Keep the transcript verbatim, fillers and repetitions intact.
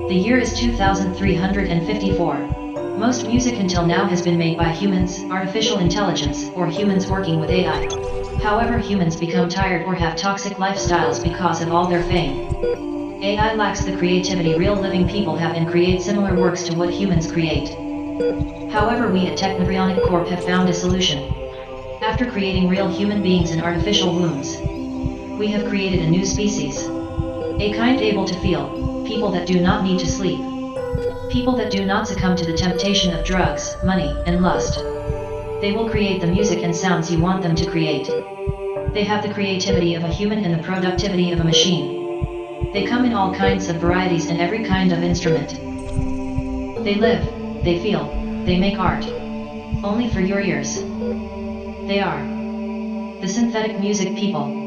The year is two thousand three hundred fifty-four. Most music until now has been made by humans, artificial intelligence, or humans working with A I. However, humans become tired or have toxic lifestyles because of all their fame. A I lacks the creativity real living people have and create similar works to what humans create. However, we at Technobrionic Corp have found a solution. After creating real human beings in artificial wombs, we have created a new species. A kind able to feel, people that do not need to sleep. People that do not succumb to the temptation of drugs, money, and lust. They will create the music and sounds you want them to create. They have the creativity of a human and the productivity of a machine. They come in all kinds of varieties and every kind of instrument. They live, they feel, they make art. Only for your ears. They are the synthetic music people.